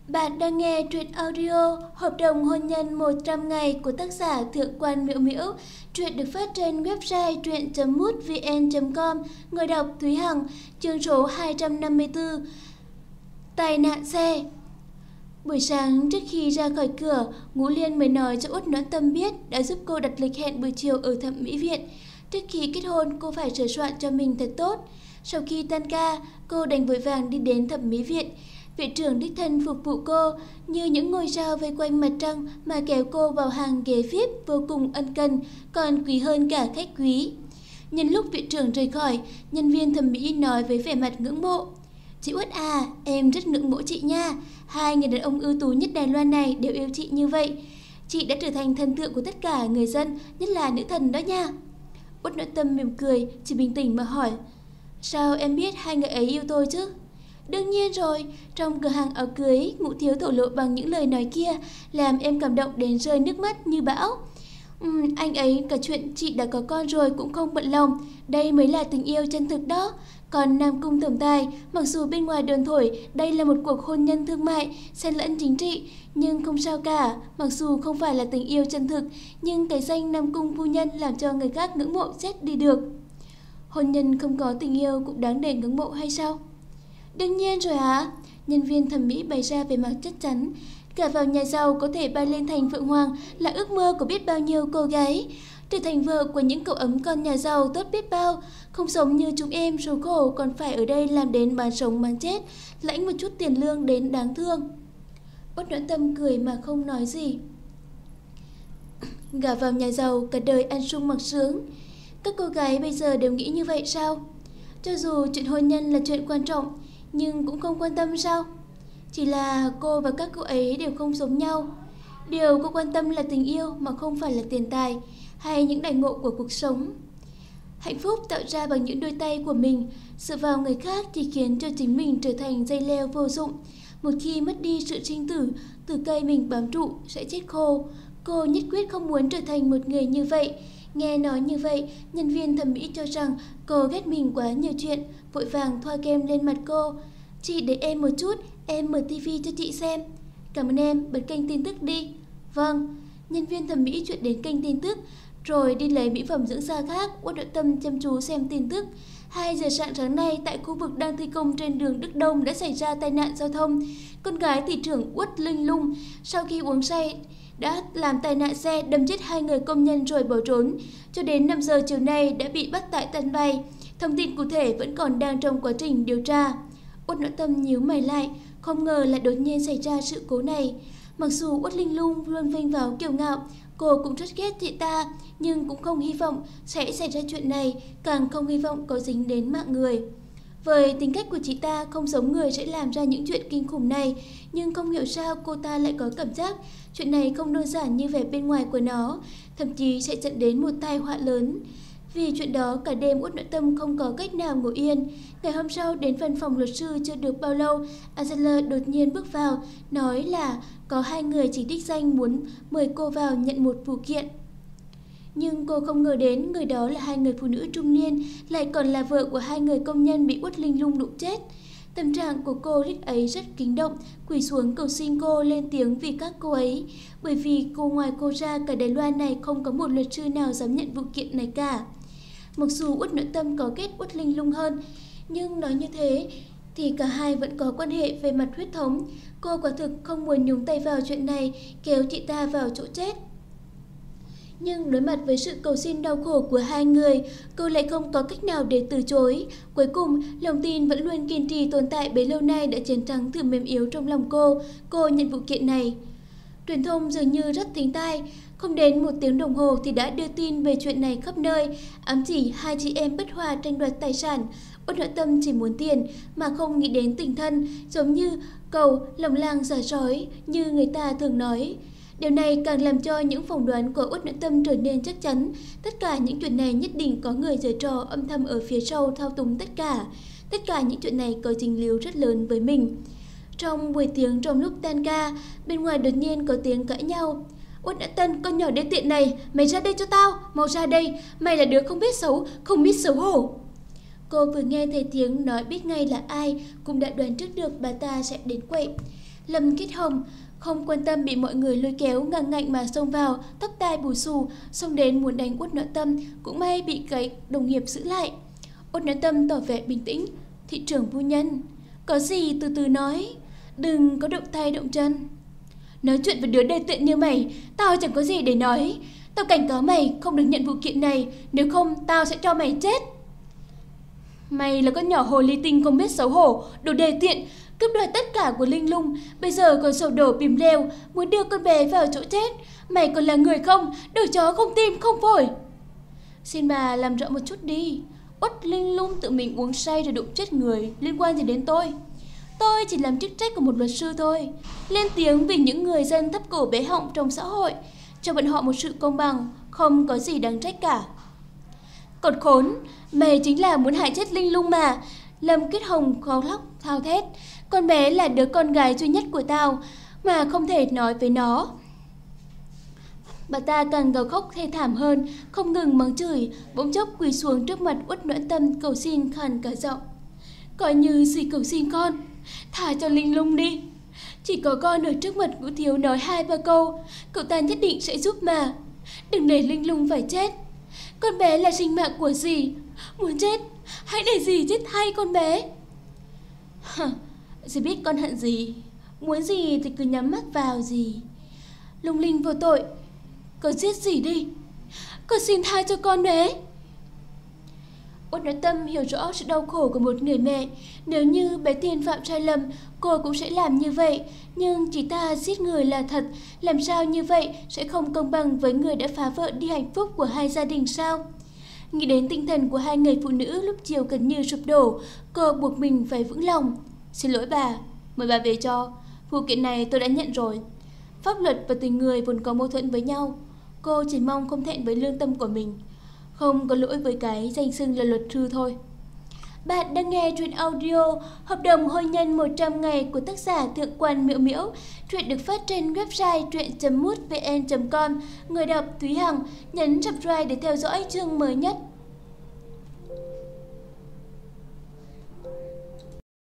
Bạn đang nghe truyện audio Hợp đồng hôn nhân 100 ngày của tác giả Thượng quan Miễu Miễu. Truyện được phát trên website truyện.mútvn.com. Người đọc Thúy Hằng. Chương số 254. Tai nạn xe. Buổi sáng trước khi ra khỏi cửa, Ngũ Liên mới nói cho Út Noãn Tâm biết đã giúp cô đặt lịch hẹn buổi chiều ở thẩm mỹ viện. Trước khi kết hôn, cô phải sửa soạn cho mình thật tốt. Sau khi tan ca, cô đành vội vàng đi đến thẩm mỹ viện. Viện trưởng đích thân phục vụ cô như những ngôi sao vây quanh mặt trăng mà kéo cô vào hàng ghế VIP vô cùng ân cần, còn quý hơn cả khách quý. Nhân lúc viện trưởng rời khỏi, nhân viên thẩm mỹ nói với vẻ mặt ngưỡng mộ: "Chị Út à, em rất ngưỡng mộ chị nha. Hai người đàn ông ưu tú nhất Đài Loan này đều yêu chị như vậy. Chị đã trở thành thần tượng của tất cả người dân, nhất là nữ thần đó nha." Út Noãn Tâm mỉm cười, chỉ bình tĩnh mà hỏi: "Sao em biết hai người ấy yêu tôi chứ?" "Đương nhiên rồi, trong cửa hàng áo cưới, Ngũ thiếu thổ lộ bằng những lời nói kia, làm em cảm động đến rơi nước mắt như bão. Anh ấy cả chuyện chị đã có con rồi cũng không bận lòng, đây mới là tình yêu chân thực đó. Còn Nam Cung tổng tài, mặc dù bên ngoài đồn thổi đây là một cuộc hôn nhân thương mại, xen lẫn chính trị, nhưng không sao cả, mặc dù không phải là tình yêu chân thực, nhưng cái danh Nam Cung phu nhân làm cho người khác ngưỡng mộ chết đi được." "Hôn nhân không có tình yêu cũng đáng để ngưỡng mộ hay sao?" "Đương nhiên rồi hả?" Nhân viên thẩm mỹ bày ra về mặt chắc chắn. "Cả vào nhà giàu có thể bay lên thành Phượng Hoàng là ước mơ của biết bao nhiêu cô gái. Trở thành vợ của những cậu ấm con nhà giàu tốt biết bao. Không sống như chúng em số khổ còn phải ở đây làm đến bán sống bán chết, lãnh một chút tiền lương đến đáng thương." Út Noãn Tâm cười mà không nói gì. Gả vào nhà giàu cả đời ăn sung mặc sướng. Các cô gái bây giờ đều nghĩ như vậy sao? Cho dù chuyện hôn nhân là chuyện quan trọng, nhưng cũng không quan tâm sao? Chỉ là cô và các cô ấy đều không giống nhau. Điều cô quan tâm là tình yêu mà không phải là tiền tài hay những đãi ngộ của cuộc sống. Hạnh phúc tạo ra bằng những đôi tay của mình, dựa vào người khác chỉ khiến cho chính mình trở thành dây leo vô dụng. Một khi mất đi sự sinh tử, từ cây mình bám trụ sẽ chết khô. Cô nhất quyết không muốn trở thành một người như vậy. Nghe nói như vậy, nhân viên thẩm mỹ cho rằng cô ghét mình quá nhiều chuyện, vội vàng thoa kem lên mặt cô. "Chị để em một chút, em mở tivi cho chị xem." "Cảm ơn em, bật kênh tin tức đi." "Vâng." Nhân viên thẩm mỹ chuyển đến kênh tin tức, rồi đi lấy mỹ phẩm dưỡng da khác. Út Noãn Tâm chăm chú xem tin tức. 2 giờ sáng nay, tại khu vực đang thi công trên đường Đức Đông đã xảy ra tai nạn giao thông. Con gái thị trưởng Uất Linh Lung sau khi uống say đã làm tai nạn xe đâm chết 2 người công nhân rồi bỏ trốn. Cho đến 5 giờ chiều nay đã bị bắt tại sân bay. Thông tin cụ thể vẫn còn đang trong quá trình điều tra. Út Noãn Tâm nhíu mày lại, không ngờ lại đột nhiên xảy ra sự cố này. Mặc dù Uất Linh Lung luôn vênh váo kiêu ngạo, cô cũng rất ghét chị ta, nhưng cũng không hy vọng sẽ xảy ra chuyện này, càng không hy vọng có dính đến mạng người. Với tính cách của chị ta không giống người sẽ làm ra những chuyện kinh khủng này, nhưng không hiểu sao cô ta lại có cảm giác chuyện này không đơn giản như vẻ bên ngoài của nó, thậm chí sẽ dẫn đến một tai họa lớn. Vì chuyện đó cả đêm Út Noãn Tâm không có cách nào ngủ yên. Ngày hôm sau đến văn phòng luật sư chưa được bao lâu, Angela đột nhiên bước vào, nói là có 2 người chỉ đích danh muốn mời cô vào nhận một vụ kiện. Nhưng cô không ngờ đến người đó là 2 người phụ nữ trung niên, lại còn là vợ của 2 người công nhân bị Uất Linh Lung đụng chết. Tâm trạng của cô lúc ấy rất kích động, quỳ xuống cầu xin cô lên tiếng vì các cô ấy, bởi vì cô ngoài cô ra cả Đài Loan này không có một luật sư nào dám nhận vụ kiện này cả. Mặc dù Út Noãn Tâm có ghét Uất Linh Lung hơn, nhưng nói như thế thì cả hai vẫn có quan hệ về mặt huyết thống. Cô quả thực không muốn nhúng tay vào chuyện này, kéo chị ta vào chỗ chết. Nhưng đối mặt với sự cầu xin đau khổ của 2 người, cô lại không có cách nào để từ chối. Cuối cùng, lòng tin vẫn luôn kiên trì tồn tại bấy lâu nay đã chiến thắng thử mềm yếu trong lòng cô. Cô nhận vụ kiện này. Truyền thông dường như rất thính tai, không đến 1 tiếng đồng hồ thì đã đưa tin về chuyện này khắp nơi, ám chỉ 2 chị em bất hòa tranh đoạt tài sản. Út Noãn Tâm chỉ muốn tiền mà không nghĩ đến tình thân, giống như cầu lòng lang giả sói như người ta thường nói. Điều này càng làm cho những phỏng đoán của Út Noãn Tâm trở nên chắc chắn. Tất cả những chuyện này nhất định có người giở trò âm thầm ở phía sau thao túng tất cả. Tất cả những chuyện này có dính líu rất lớn với mình. Trong buổi tiếng trong lúc tan ca, bên ngoài đột nhiên có tiếng cãi nhau. "Út Noãn Tâm, con nhỏ đê tiện này, mày ra đây cho tao, mau ra đây, mày là đứa không biết xấu, không biết xấu hổ." Cô vừa nghe thấy tiếng nói biết ngay là ai, cũng đã đoán trước được bà ta sẽ đến quậy. Lâm Kiết Hồng không quan tâm bị mọi người lôi kéo ngang ngạnh mà xông vào, tóc tai bù xù, xông đến muốn đánh Uất Noãn Tâm, cũng may bị cái đồng nghiệp giữ lại. Uất Noãn Tâm tỏ vẻ bình tĩnh, thị trưởng phu nhân, có gì từ từ nói, đừng có động tay động chân. Nói chuyện với đứa đê tiện như mày, tao chẳng có gì để nói. Tao cảnh cáo mày không được nhận vụ kiện này, nếu không tao sẽ cho mày chết. Mày là con nhỏ hồ ly tinh không biết xấu hổ, đồ đê tiện, cướp đoạt tất cả của Linh Lung, bây giờ còn sổ đổ bìm leo, muốn đưa con bé vào chỗ chết. Mày còn là người không, đồ chó không tim không phổi. Xin bà làm rõ một chút đi. Uất Linh Lung tự mình uống say rồi đụng chết người, liên quan gì đến tôi? Tôi chỉ làm chức trách của một luật sư thôi, lên tiếng vì những người dân thấp cổ bé họng trong xã hội, cho bọn họ một sự công bằng, không có gì đáng trách cả. Còn khốn, mày chính là muốn hại chết Linh Lung mà. Lâm Kiết Hồng khó khóc thao thét, con bé là đứa con gái duy nhất của tao, mà không thể nói với nó. Bà ta càng gào khóc thê thảm hơn, không ngừng mắng chửi, bỗng chốc quỳ xuống trước mặt Uất Noãn Tâm cầu xin khàn cả giọng. Coi như gì cầu xin con, thả cho Linh Lung đi. Chỉ có con ở trước mặt Ngũ Thiếu nói 2-3 câu, cậu ta nhất định sẽ giúp mà. Đừng để Linh Lung phải chết. Con bé là sinh mạng của dì, muốn chết, hãy để dì chết thay con bé. Dì biết con hận gì, muốn gì thì cứ nhắm mắt vào dì. Lung Linh vô tội, con giết dì đi, con xin tha cho con bé. Uất Noãn Tâm hiểu rõ sự đau khổ của một người mẹ. Nếu như bé Tiên phạm sai lầm, cô cũng sẽ làm như vậy. Nhưng chỉ ta giết người là thật, làm sao như vậy sẽ không công bằng với người đã phá vỡ đi hạnh phúc của hai gia đình sao? Nghĩ đến tinh thần của hai người phụ nữ lúc chiều gần như sụp đổ, cô buộc mình phải vững lòng. Xin lỗi bà, mời bà về cho. Vụ kiện này tôi đã nhận rồi. Pháp luật và tình người vốn có mâu thuẫn với nhau. Cô chỉ mong không thẹn với lương tâm của mình, không có lỗi với cái danh xưng là luật sư thôi. Bạn đang nghe truyện audio Hợp đồng hôn nhân 100 ngày của tác giả Thượng quan Miễu Miễu. Truyện được phát trên website truyện.mútvn.com. Người đọc Thúy Hằng. Nhấn subscribe để theo dõi chương mới nhất.